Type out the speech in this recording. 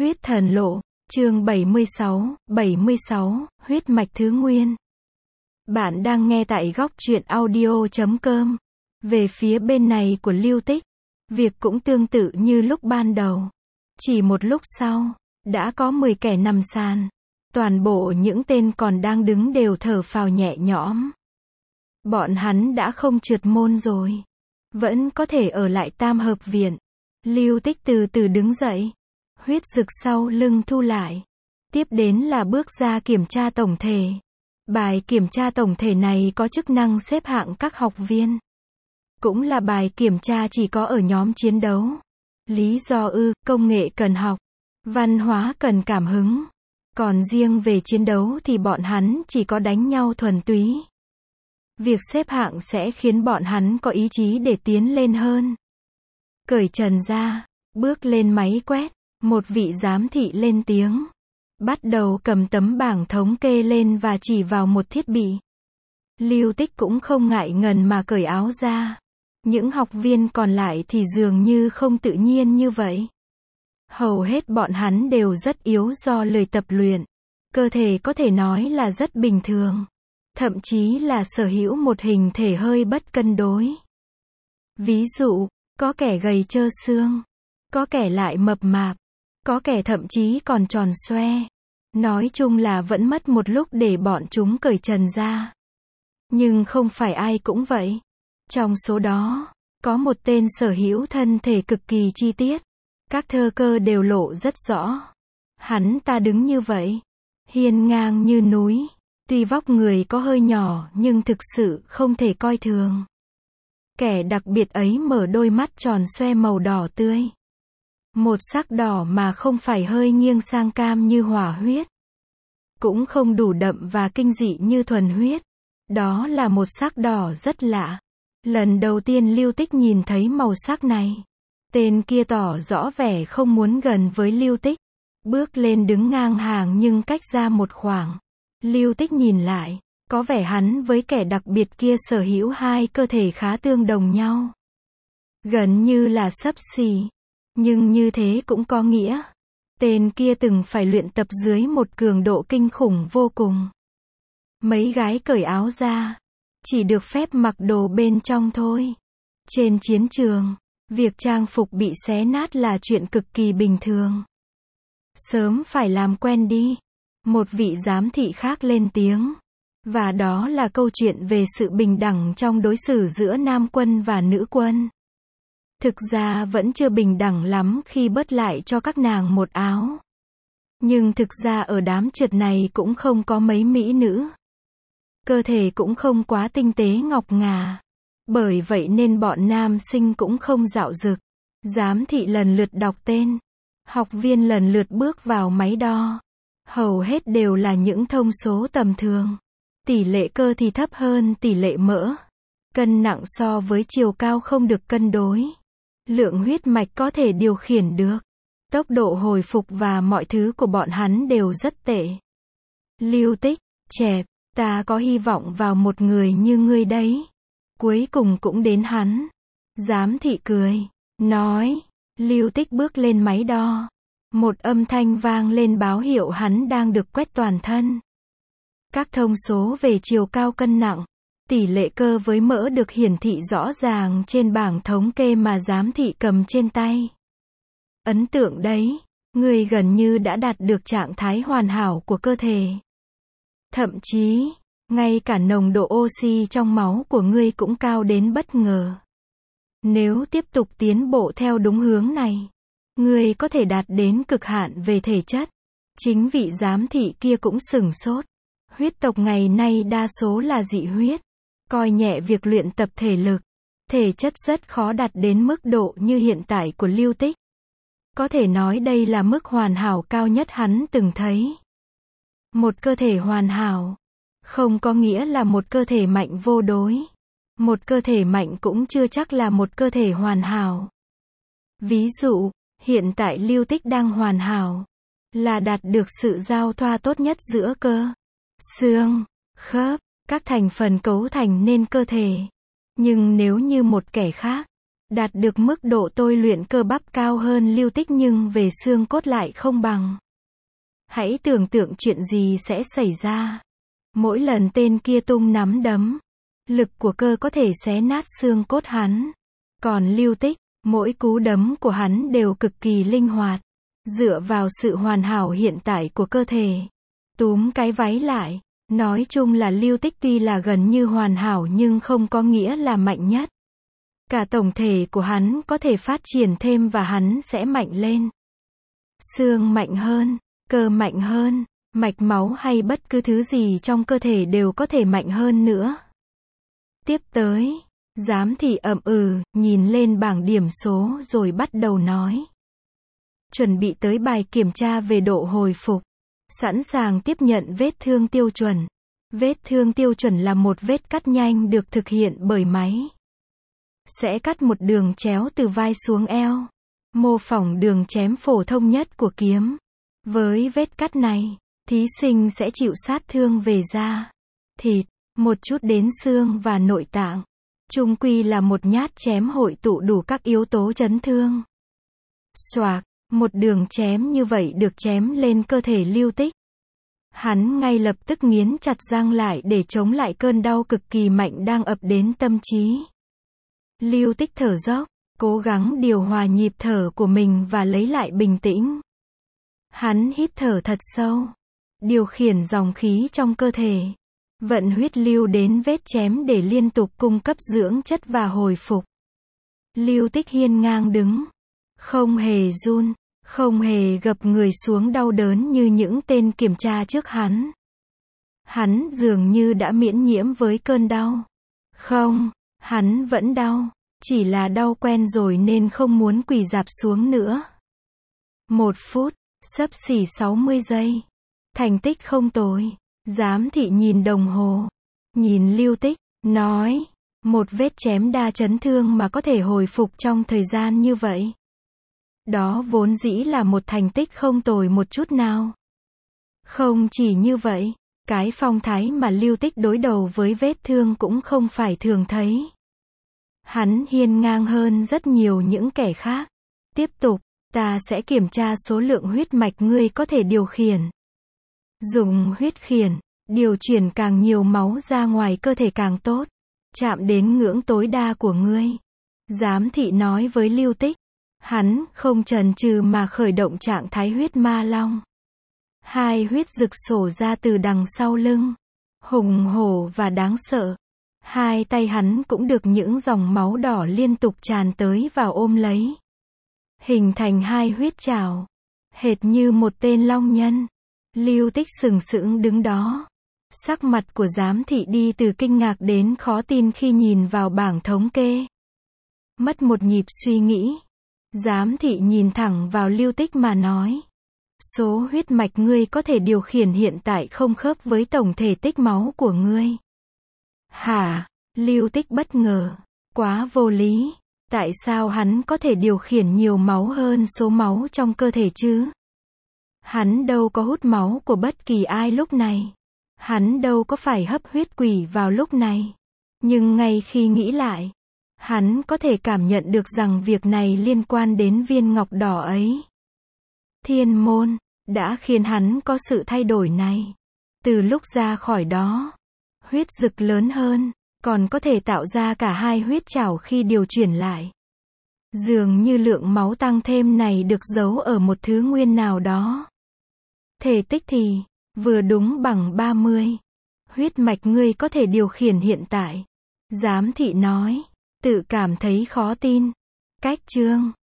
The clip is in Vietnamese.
Huyết thần lộ, chương 76, huyết mạch thứ nguyên. Bạn đang nghe tại góc truyện audio.com. Về phía bên này của Lưu Tích, việc cũng tương tự như lúc ban đầu. Chỉ một lúc sau, đã có 10 kẻ nằm sàn. Toàn bộ những tên còn đang đứng đều thở phào nhẹ nhõm. Bọn hắn đã không trượt môn rồi. Vẫn có thể ở lại Tam Hợp Viện. Lưu Tích từ từ đứng dậy. Huyết dực sau lưng thu lại. Tiếp đến là bước ra kiểm tra tổng thể. Bài kiểm tra tổng thể này có chức năng xếp hạng các học viên. Cũng là bài kiểm tra chỉ có ở nhóm chiến đấu. Lý do công nghệ cần học. Văn hóa cần cảm hứng. Còn riêng về chiến đấu thì bọn hắn chỉ có đánh nhau thuần túy. Việc xếp hạng sẽ khiến bọn hắn có ý chí để tiến lên hơn. Cởi trần ra, bước lên máy quét. Một vị giám thị lên tiếng. Bắt đầu cầm tấm bảng thống kê lên và chỉ vào một thiết bị. Lưu Tích cũng không ngại ngần mà cởi áo ra. Những học viên còn lại thì dường như không tự nhiên như vậy. Hầu hết bọn hắn đều rất yếu do lười tập luyện. Cơ thể có thể nói là rất bình thường. Thậm chí là sở hữu một hình thể hơi bất cân đối. Ví dụ, có kẻ gầy trơ xương. Có kẻ lại mập mạp. Có kẻ thậm chí còn tròn xoe. Nói chung là vẫn mất một lúc để bọn chúng cởi trần ra. Nhưng không phải ai cũng vậy. Trong số đó, có một tên sở hữu thân thể cực kỳ chi tiết. Các thơ cơ đều lộ rất rõ. Hắn ta đứng như vậy. Hiên ngang như núi. Tuy vóc người có hơi nhỏ nhưng thực sự không thể coi thường. Kẻ đặc biệt ấy mở đôi mắt tròn xoe màu đỏ tươi. Một sắc đỏ mà không phải hơi nghiêng sang cam như hỏa huyết. Cũng không đủ đậm và kinh dị như thuần huyết. Đó là một sắc đỏ rất lạ. Lần đầu tiên Lưu Tích nhìn thấy màu sắc này. Tên kia tỏ rõ vẻ không muốn gần với Lưu Tích. Bước lên đứng ngang hàng nhưng cách ra một khoảng. Lưu Tích nhìn lại. Có vẻ hắn với kẻ đặc biệt kia sở hữu hai cơ thể khá tương đồng nhau. Gần như là xấp xỉ. Nhưng như thế cũng có nghĩa. Tên kia từng phải luyện tập dưới một cường độ kinh khủng vô cùng. Mấy gái cởi áo ra. Chỉ được phép mặc đồ bên trong thôi. Trên chiến trường, việc trang phục bị xé nát là chuyện cực kỳ bình thường. Sớm phải làm quen đi. Một vị giám thị khác lên tiếng. Và đó là câu chuyện về sự bình đẳng trong đối xử giữa nam quân và nữ quân. Thực ra vẫn chưa bình đẳng lắm khi bớt lại cho các nàng một áo. Nhưng thực ra ở đám trượt này cũng không có mấy mỹ nữ. Cơ thể cũng không quá tinh tế ngọc ngà. Bởi vậy nên bọn nam sinh cũng không dạo dực. Giám thị lần lượt đọc tên. Học viên lần lượt bước vào máy đo. Hầu hết đều là những thông số tầm thường. Tỷ lệ cơ thì thấp hơn tỷ lệ mỡ. Cân nặng so với chiều cao không được cân đối. Lượng huyết mạch có thể điều khiển được. Tốc độ hồi phục và mọi thứ của bọn hắn đều rất tệ. Lưu Tích, chẹp, ta có hy vọng vào một người như ngươi đấy. Cuối cùng cũng đến hắn. Giám thị cười, nói. Lưu Tích bước lên máy đo. Một âm thanh vang lên báo hiệu hắn đang được quét toàn thân. Các thông số về chiều cao cân nặng, tỷ lệ cơ với mỡ được hiển thị rõ ràng trên bảng thống kê mà giám thị cầm trên tay. Ấn tượng đấy, ngươi gần như đã đạt được trạng thái hoàn hảo của cơ thể. Thậm chí, ngay cả nồng độ oxy trong máu của ngươi cũng cao đến bất ngờ. Nếu tiếp tục tiến bộ theo đúng hướng này, ngươi có thể đạt đến cực hạn về thể chất. Chính vị giám thị kia cũng sửng sốt. Huyết tộc ngày nay đa số là dị huyết. Coi nhẹ việc luyện tập thể lực. Thể chất rất khó đạt đến mức độ như hiện tại của Lưu Tích. Có thể nói đây là mức hoàn hảo cao nhất hắn từng thấy. Một cơ thể hoàn hảo không có nghĩa là một cơ thể mạnh vô đối. Một cơ thể mạnh cũng chưa chắc là một cơ thể hoàn hảo. Ví dụ, hiện tại Lưu Tích đang hoàn hảo là đạt được sự giao thoa tốt nhất giữa cơ, xương, khớp, các thành phần cấu thành nên cơ thể. Nhưng nếu như một kẻ khác, Đạt được mức độ tôi luyện cơ bắp cao hơn Lưu Tích nhưng về xương cốt lại không bằng. Hãy tưởng tượng chuyện gì sẽ xảy ra. Mỗi lần tên kia tung nắm đấm, lực của cơ có thể xé nát xương cốt hắn. Còn Lưu Tích, mỗi cú đấm của hắn đều cực kỳ linh hoạt, dựa vào sự hoàn hảo hiện tại của cơ thể. Túm cái váy lại, nói chung là Lưu Tích tuy là gần như hoàn hảo nhưng không có nghĩa là mạnh nhất. Cả tổng thể của hắn có thể phát triển thêm và hắn sẽ mạnh lên. Xương mạnh hơn, cơ mạnh hơn, mạch máu hay bất cứ thứ gì trong cơ thể đều có thể mạnh hơn nữa. Tiếp tới, giám thị ậm nhìn lên bảng điểm số rồi bắt đầu nói. Chuẩn bị tới bài kiểm tra về độ hồi phục. Sẵn sàng tiếp nhận vết thương tiêu chuẩn. Vết thương tiêu chuẩn là một vết cắt nhanh được thực hiện bởi máy. Sẽ cắt một đường chéo từ vai xuống eo, mô phỏng đường chém phổ thông nhất của kiếm. Với vết cắt này, thí sinh sẽ chịu sát thương về da, thịt, một chút đến xương và nội tạng. Chung quy là một nhát chém hội tụ đủ các yếu tố chấn thương. Xoạc, một đường chém như vậy được chém lên cơ thể Lưu Tích. Hắn ngay lập tức nghiến chặt răng lại để chống lại cơn đau cực kỳ mạnh đang ập đến tâm trí. Lưu Tích thở dốc, cố gắng điều hòa nhịp thở của mình và lấy lại bình tĩnh. Hắn hít thở thật sâu, điều khiển dòng khí trong cơ thể, vận huyết lưu đến vết chém để liên tục cung cấp dưỡng chất và hồi phục. Lưu Tích hiên ngang đứng, không hề run, không hề gập người xuống đau đớn như những tên kiểm tra trước hắn. Hắn dường như đã miễn nhiễm với cơn đau. Không, hắn vẫn đau, chỉ là đau quen rồi nên không muốn quỳ rạp xuống nữa. 1 phút, xấp xỉ 60 giây. Thành tích không tồi. Giám thị nhìn đồng hồ, nhìn Lưu Tích, nói, một vết chém đa chấn thương mà có thể hồi phục trong thời gian như vậy. Đó vốn dĩ là một thành tích không tồi một chút nào. Không chỉ như vậy, cái phong thái mà Lưu Tích đối đầu với vết thương cũng không phải thường thấy. Hắn hiên ngang hơn rất nhiều những kẻ khác. Tiếp tục, ta sẽ kiểm tra số lượng huyết mạch ngươi có thể điều khiển. Dùng huyết khiển, điều chuyển càng nhiều máu ra ngoài cơ thể càng tốt. Chạm đến ngưỡng tối đa của ngươi. Giám thị nói với Lưu Tích. Hắn không chần chừ mà khởi động trạng thái huyết ma long. 2 huyết rực sổ ra từ đằng sau lưng. Hùng hổ và đáng sợ. 2 tay hắn cũng được những dòng máu đỏ liên tục tràn tới vào ôm lấy. Hình thành 2 huyết trảo. Hệt như một tên long nhân. Lưu Tích sừng sững đứng đó. Sắc mặt của giám thị đi từ kinh ngạc đến khó tin khi nhìn vào bảng thống kê. Mất một nhịp suy nghĩ. Giám thị nhìn thẳng vào Lưu Tích mà nói. Số huyết mạch ngươi có thể điều khiển hiện tại không khớp với tổng thể tích máu của ngươi. Hả? Lưu Tích bất ngờ. Quá vô lý. Tại sao hắn có thể điều khiển nhiều máu hơn số máu trong cơ thể chứ? Hắn đâu có hút máu của bất kỳ ai lúc này. Hắn đâu có phải hấp huyết quỷ vào lúc này. Nhưng ngay khi nghĩ lại, hắn có thể cảm nhận được rằng việc này liên quan đến viên ngọc đỏ ấy. Thiên môn đã khiến hắn có sự thay đổi này. Từ lúc ra khỏi đó, huyết rực lớn hơn, còn có thể tạo ra cả 2 huyết trảo khi điều chuyển lại. Dường như lượng máu tăng thêm này được giấu ở một thứ nguyên nào đó. Thể tích thì vừa đúng bằng 30. Huyết mạch ngươi có thể điều khiển hiện tại. Giám thị nói, tự cảm thấy khó tin. Cách chương